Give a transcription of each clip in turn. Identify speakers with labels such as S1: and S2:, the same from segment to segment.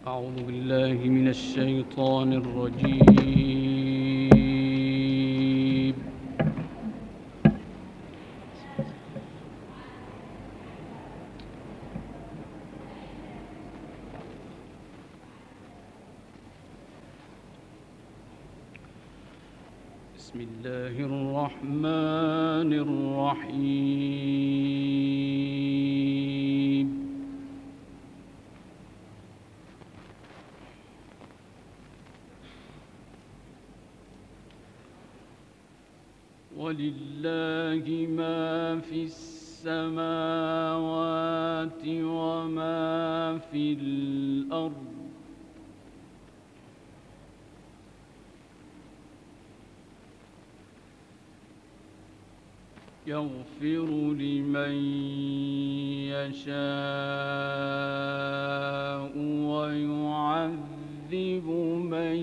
S1: أعوذ بالله من الشيطان الرجيم. بسم الله الرحمن الرحيم. ولله ما في السماوات وما في الأرض. يغفر لمن يشاء ويعذب من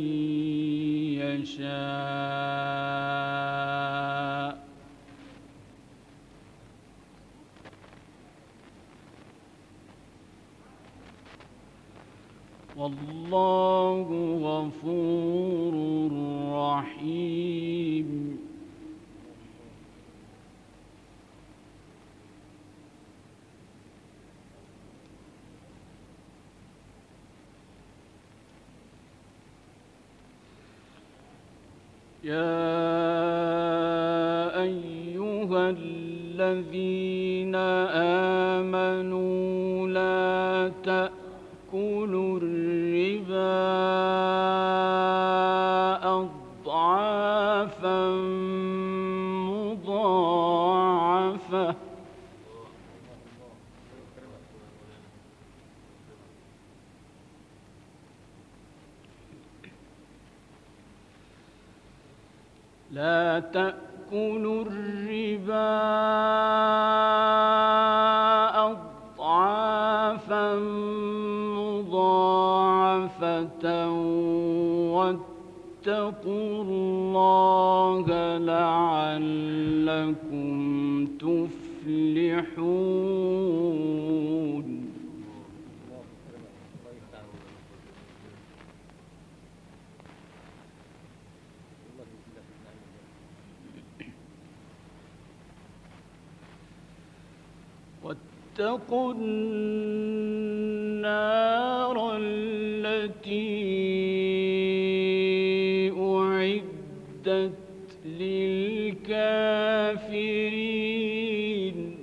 S1: يشاء. والله غفور رحيم. يا أيها الذين آمنوا لا تأكلوا الربا أضعافا مضاعفة لا تأكلوا الربا أضعافا مضاعفة واتقوا الله لعلكم تفلحون. واتقوا النار التي أعدت للكافرين.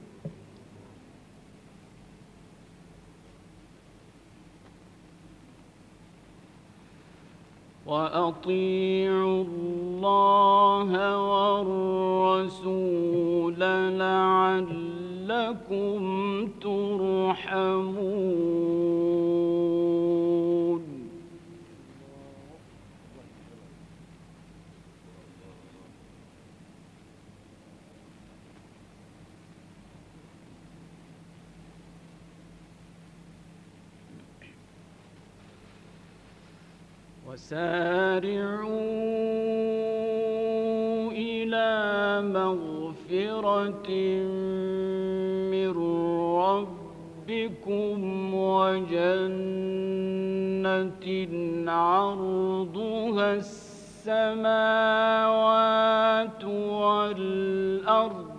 S1: وأطيعوا الله والرسول لعلكم ترحمون. وسارعوا إلى مغفرة من ربكم وجنة عرضها السماوات والأرض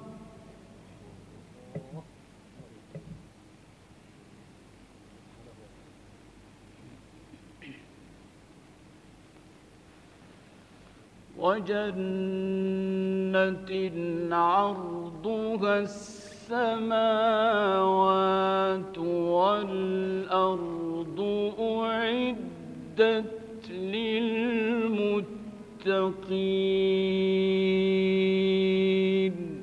S1: عرضها السماوات والأرض أعدت للمتقين.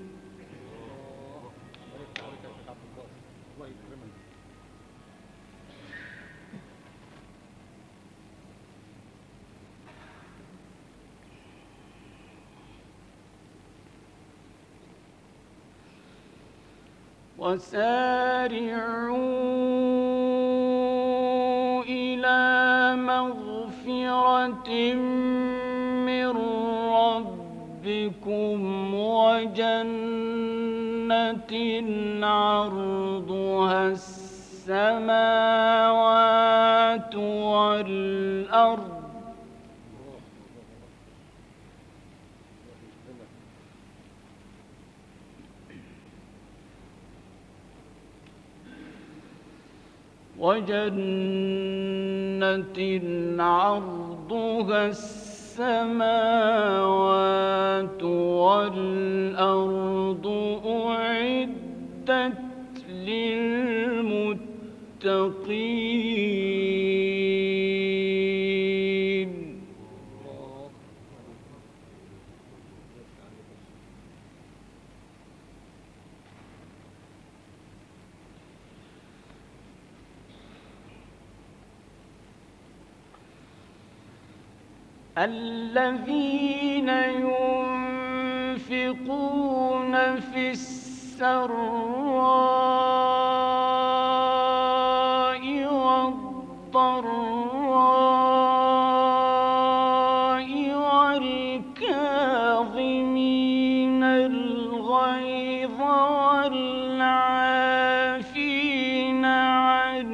S1: وسارعوا إلى مغفرة من ربكم وجنة عرضها السماوات والأرض وجنة عرضها السماوات والأرض أعدت للمتقين الذين ينفقون في السراء والضراء والكاظمين الغيظ والعافين عن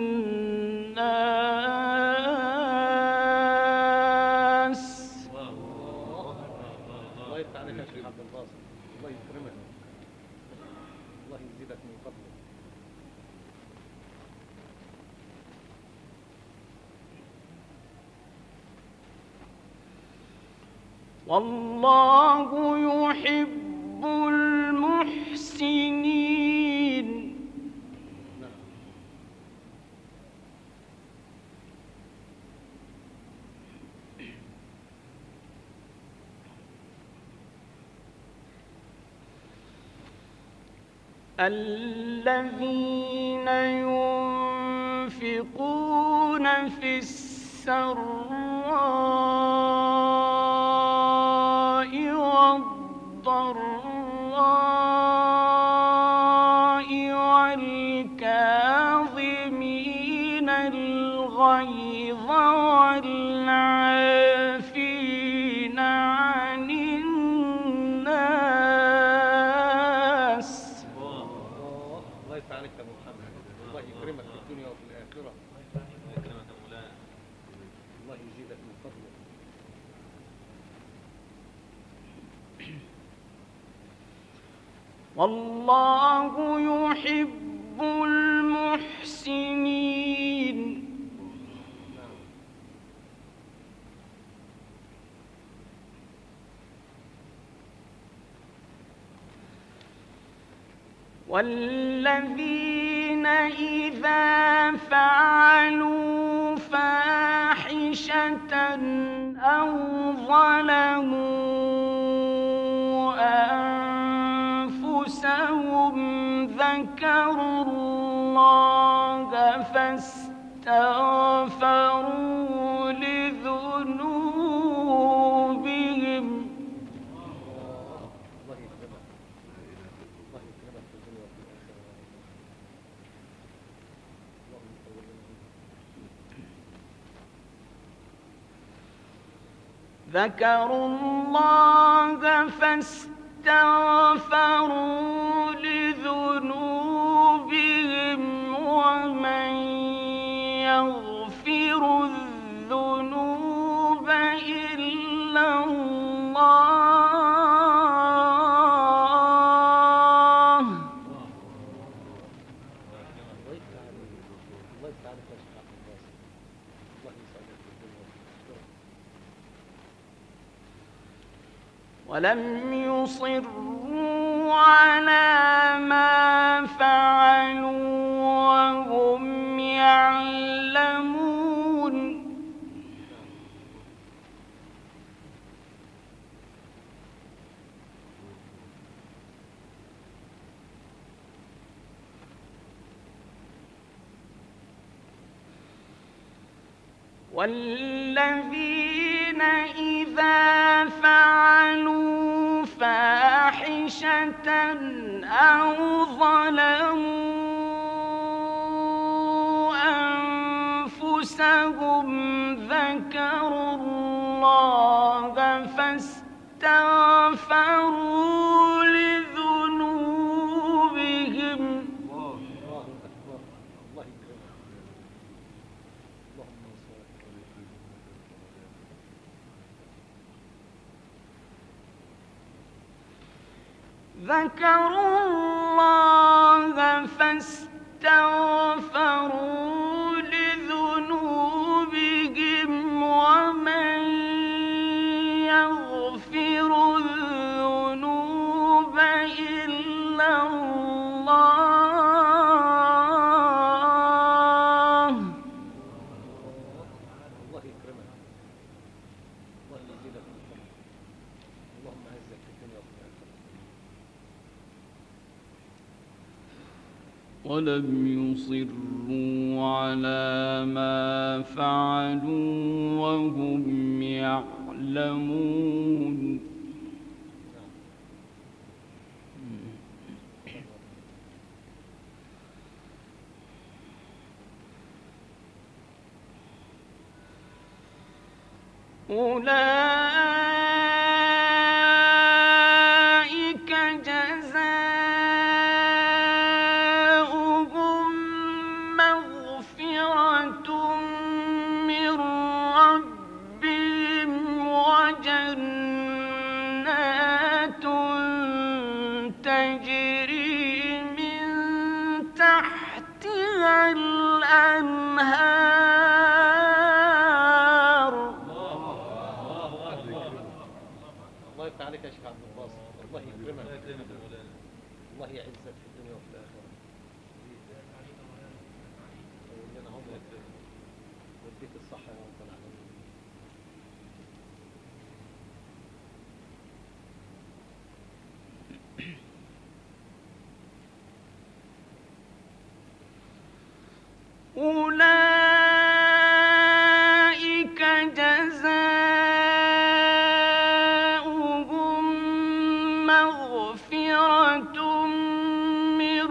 S1: والله يحب المحسنين الذين ينفقون في السراء والضراء والكاظمين الغيظ والعافين عن الناس.
S2: الله يسعدك يا محمد، الله يكرمك في الدنيا وفي الآخرة، الله يكرمك يا مولانا، الله يزيدك من فضله.
S1: والله يحب المحسنين والذين إذا فعلوا فاحشة أو ظلموا أنفسهم ذكروا الله فاستغفروا لذنوبهم ذكروا الله فاستغفروا لذنوبهم ومن يغفر الذنوب إلا الله ولم يصروا على ما فعلوا وهم يعلمون والذين إذا فعلوا فاحشة أو ظلموا أنفسهم ذكروا الله فاستغفروا لذنوبهم ذكروا الله فاستغفروا لذنوبهم ومن يغفر الذنوب إلا الله.
S2: الله يكرمك، الله يزيدك من فضله، اللهم اعزك في الدنيا وفي الاخره.
S3: ولم يصروا على ما فعلوا وهم يعلمون.
S1: أولئك جزاؤهم مغفرة من ربهم وجنات تجري من تحتها الأنهار.
S2: الله يفتح عليك يا شيخ عبد الباسط، الله يكرمك، الله يعزك في الدنيا وفي الاخره. لنا عمرك ويديك الصحه يا رب العالمين.
S1: أولئك جزاؤهم مغفرة من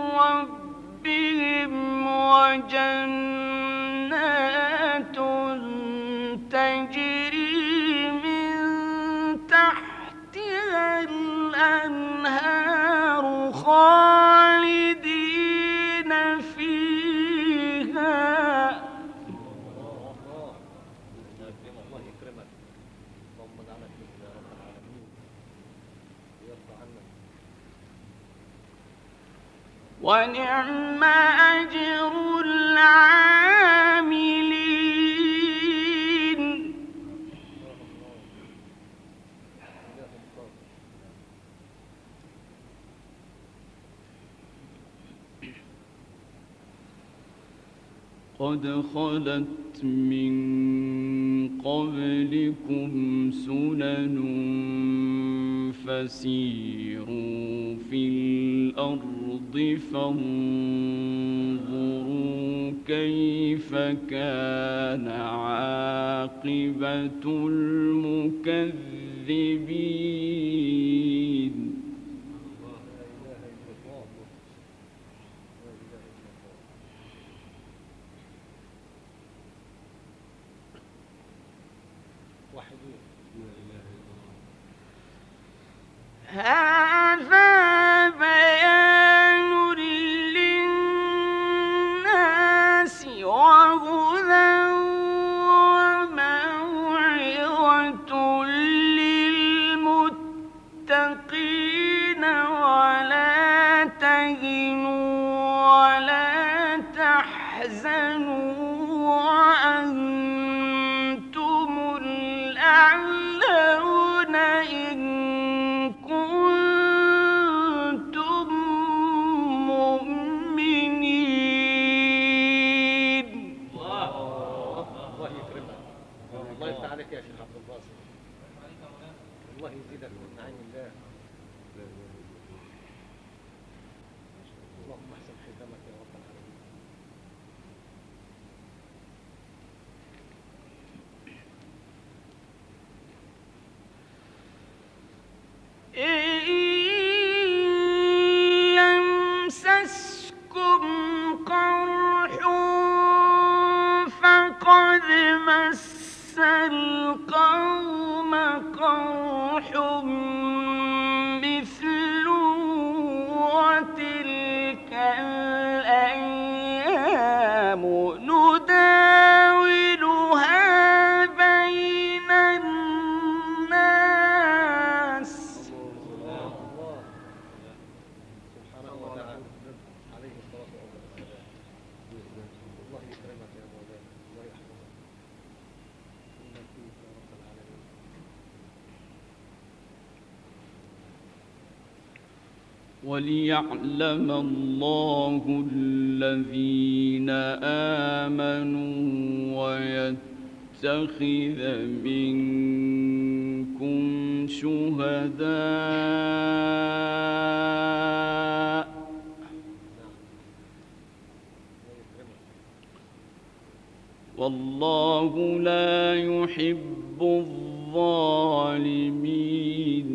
S1: ربهم وجنات تجري من تحتها الأنهار خالدين فيها.
S2: الله يكرمك، اللهم اجعلك منهم يا رب العالمين ويرضى عنك.
S1: ونعم أجر العاملين.
S2: إلههم صادق.
S3: قد خلت من قبلكم سنن فسيروا في الأرض فانظروا كيف كان عاقبة المكذبين.
S2: لا إله إلا الله، لا إله إلا الله. وحدين.
S1: هذا بيان للناس وهدى وموعظة للمتقين. ولا تهنوا ولا تحزنوا وأنتم الأعلون إن كنتم مؤمنين.
S2: الله يكرمك، الله يفتح عليك يا شيخ عبد الباسط، الله يزيدك من نعيم الله. اللهم احسن ختامك يا رب العالمين. وتعالى عليه الصلاة والسلام. الله يكرمك يا مولانا، الله يحفظك. إنك فيك يا رب العالمين.
S3: وليعلم الله الذين آمنوا ويتخذ منكم شهداء والله لا يحب الظالمين.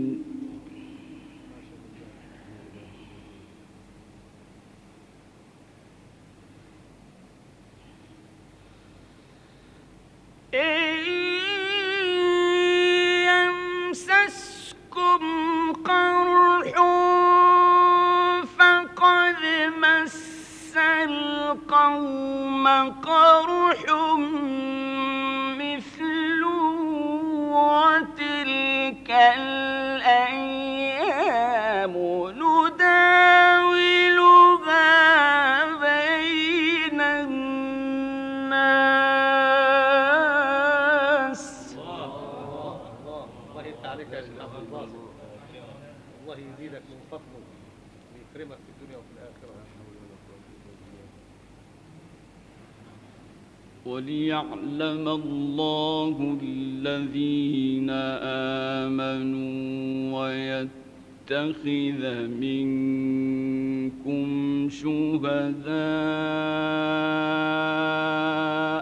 S1: يمسسكم قرح فقد مس القوم قرح مثله وتلك الأيام نداولها بين الناس.
S2: الله يفتح عليك يا شيخ عبد الباسط، الله يزيدك من فضله ويكرمك في الدنيا وفي الآخرة.
S3: وليعلم الله الذين آمنوا ويتخذ منكم شهداء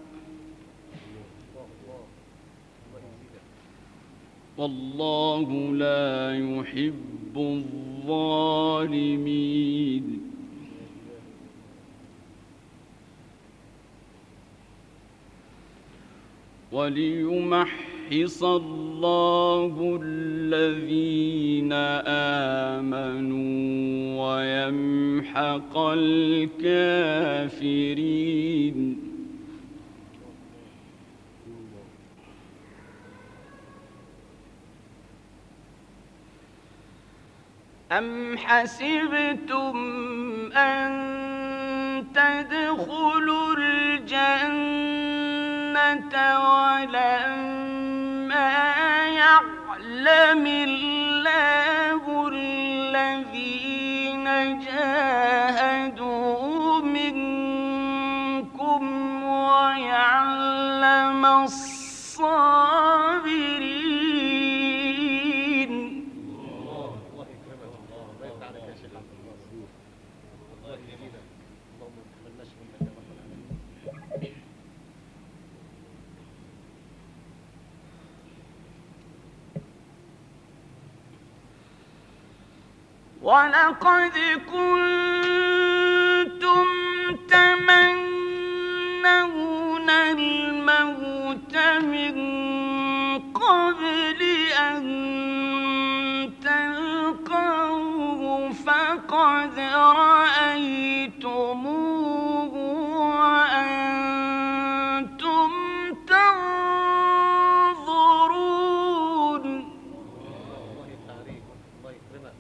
S3: والله لا يحب الظالمين. وليمحص الله الذين آمنوا ويمحق الكافرين.
S1: أم حسبتم أن تدخلوا الجنة ولما يعلم الله الذين جاهدوا منكم ويعلم الصابرين.
S2: الله يكرمك، الله يفتح عليك يا شيخ عبد الباسط، الله يزيدك، اللهم ما تحرمناش منك يا رب العالمين.
S1: ولقد كنتم تمنون الموت من قبل أن تلقوه فقد رأيتموه وأنتم تنظرون.
S2: الله يفتح عليك، الله يكرمك.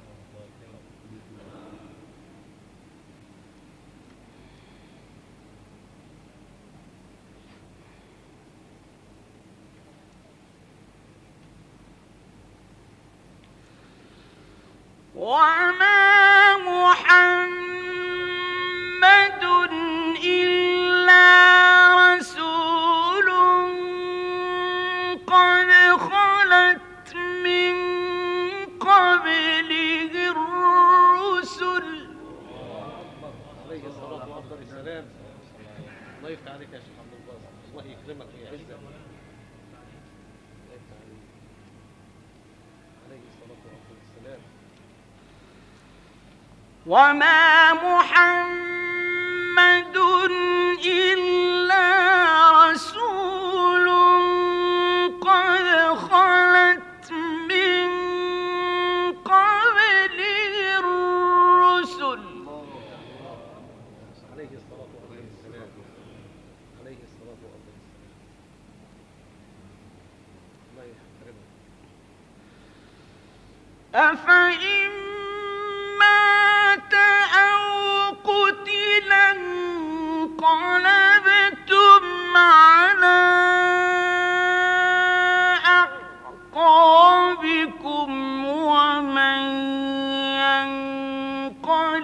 S1: وما محمد إلا رسول قد خلت من قبله الرسل.
S2: عليه الصلاة وأفضل السلام. الله يفتح عليك يا شيخ عبد الباسط، الله يكرمك ويعزك. الله يفتح عليك. عليه الصلاة وأفضل السلام.
S1: وما محمد إلا رسول قد خلت من قبله الرسل.
S2: عليه الصلاة والسلام. عليه الصلاة والسلام. الله يحترمك.
S1: أفإن مات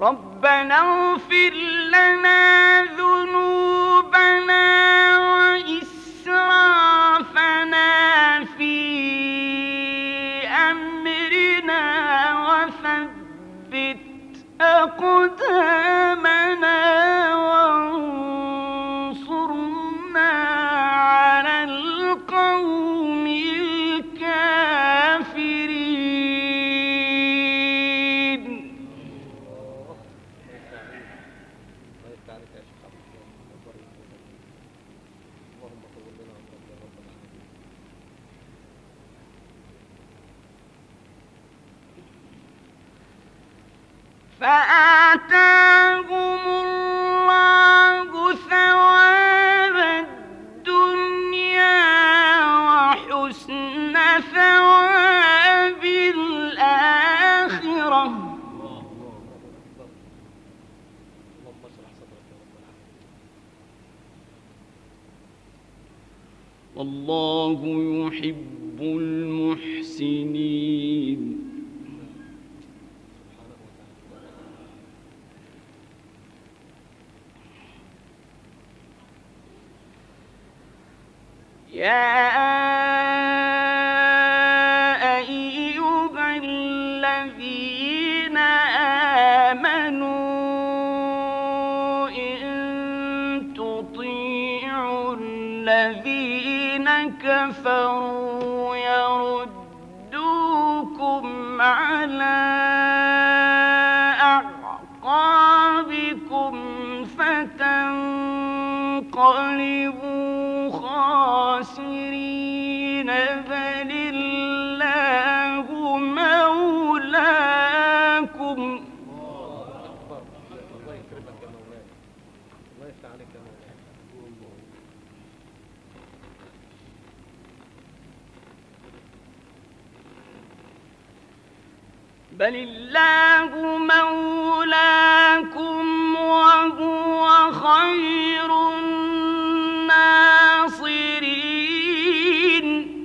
S1: ربنا اغفر لنا ذنوبنا وإسرافنا في أمرنا وثبت أقدامنا وانصرنا على القوم الكافرين.
S2: الله يفتح عليك يا شيخ عبد الله. اللهم طول لنا عمرك يا رب العالمين.
S1: فآتاهم الله ثواب الدنيا وحسن ثواب الآخرة.
S2: اللهم اشرح صدرك يا رب العالمين.
S3: والله يحب المحسنين.
S2: سبحانه وتعالى.
S1: يا أيها الذين آمنوا إن تطيعوا الذين كفروا يردوكم على أعقابكم فتنقلبوا خاسرين، بل الله مولاكم.
S2: الله أكبر. الله يكرمك يا مولاي. الله يفتح عليك يا مولاي.
S1: بل الله مولاكم وهو خير الناصرين.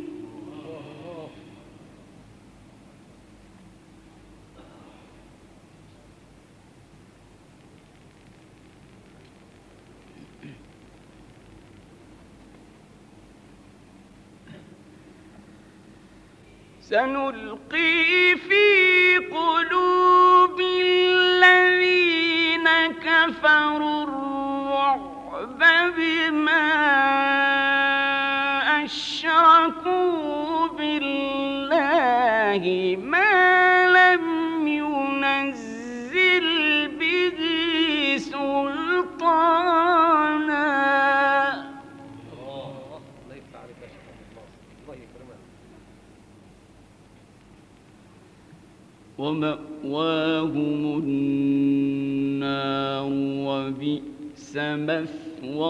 S1: سنلقي في قلوب الذين كفروا الرعب بما أشركوا بالله ما لم ينزل به سلطانا.
S2: الله يفتح عليك يا شيخ عبد الله. الله يكرمك.
S3: ومأواهم النار وبئس مثوى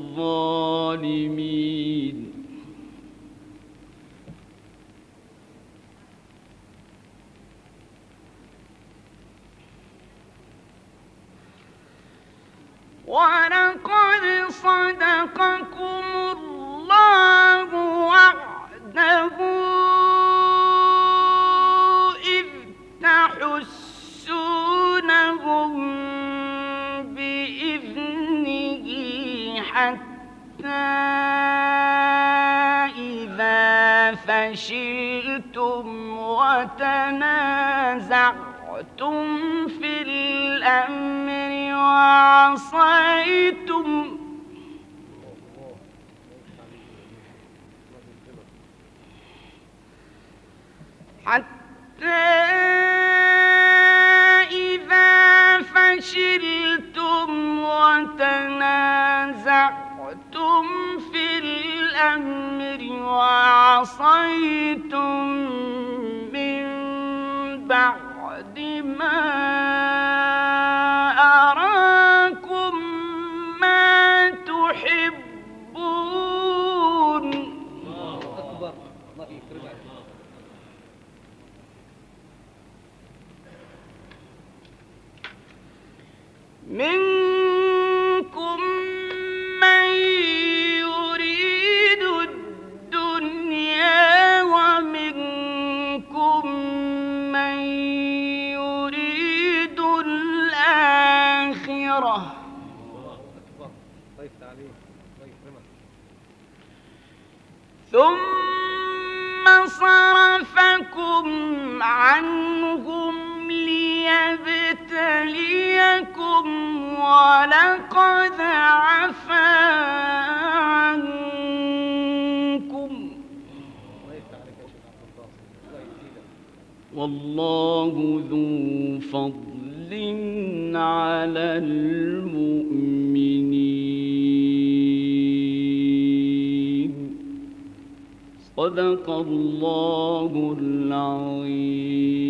S3: الظالمين.
S1: ولقد صدقكم الله وعده إذ تحسونهم بإذنه حتى إذا فشلتم وتنازعتم في الأمر وعصيتم حتى إذا فشلتم وتنازعتم في الأمر وعصيتم من بعد ما أراكم ما تحبون.
S2: الله أكبر. الله يكرمك.
S1: منكم من يريد الدنيا ومنكم من يريد الآخرة
S2: عليك، الله يكرمك.
S1: ثم صرفكم عنهم ليبتليكم ولقد عفا عنكم
S2: الله يفتح عليك يا شيخ عبد الباسط، الله يزيدك.
S3: والله ذو فضل على المؤمنين. صدق الله العظيم.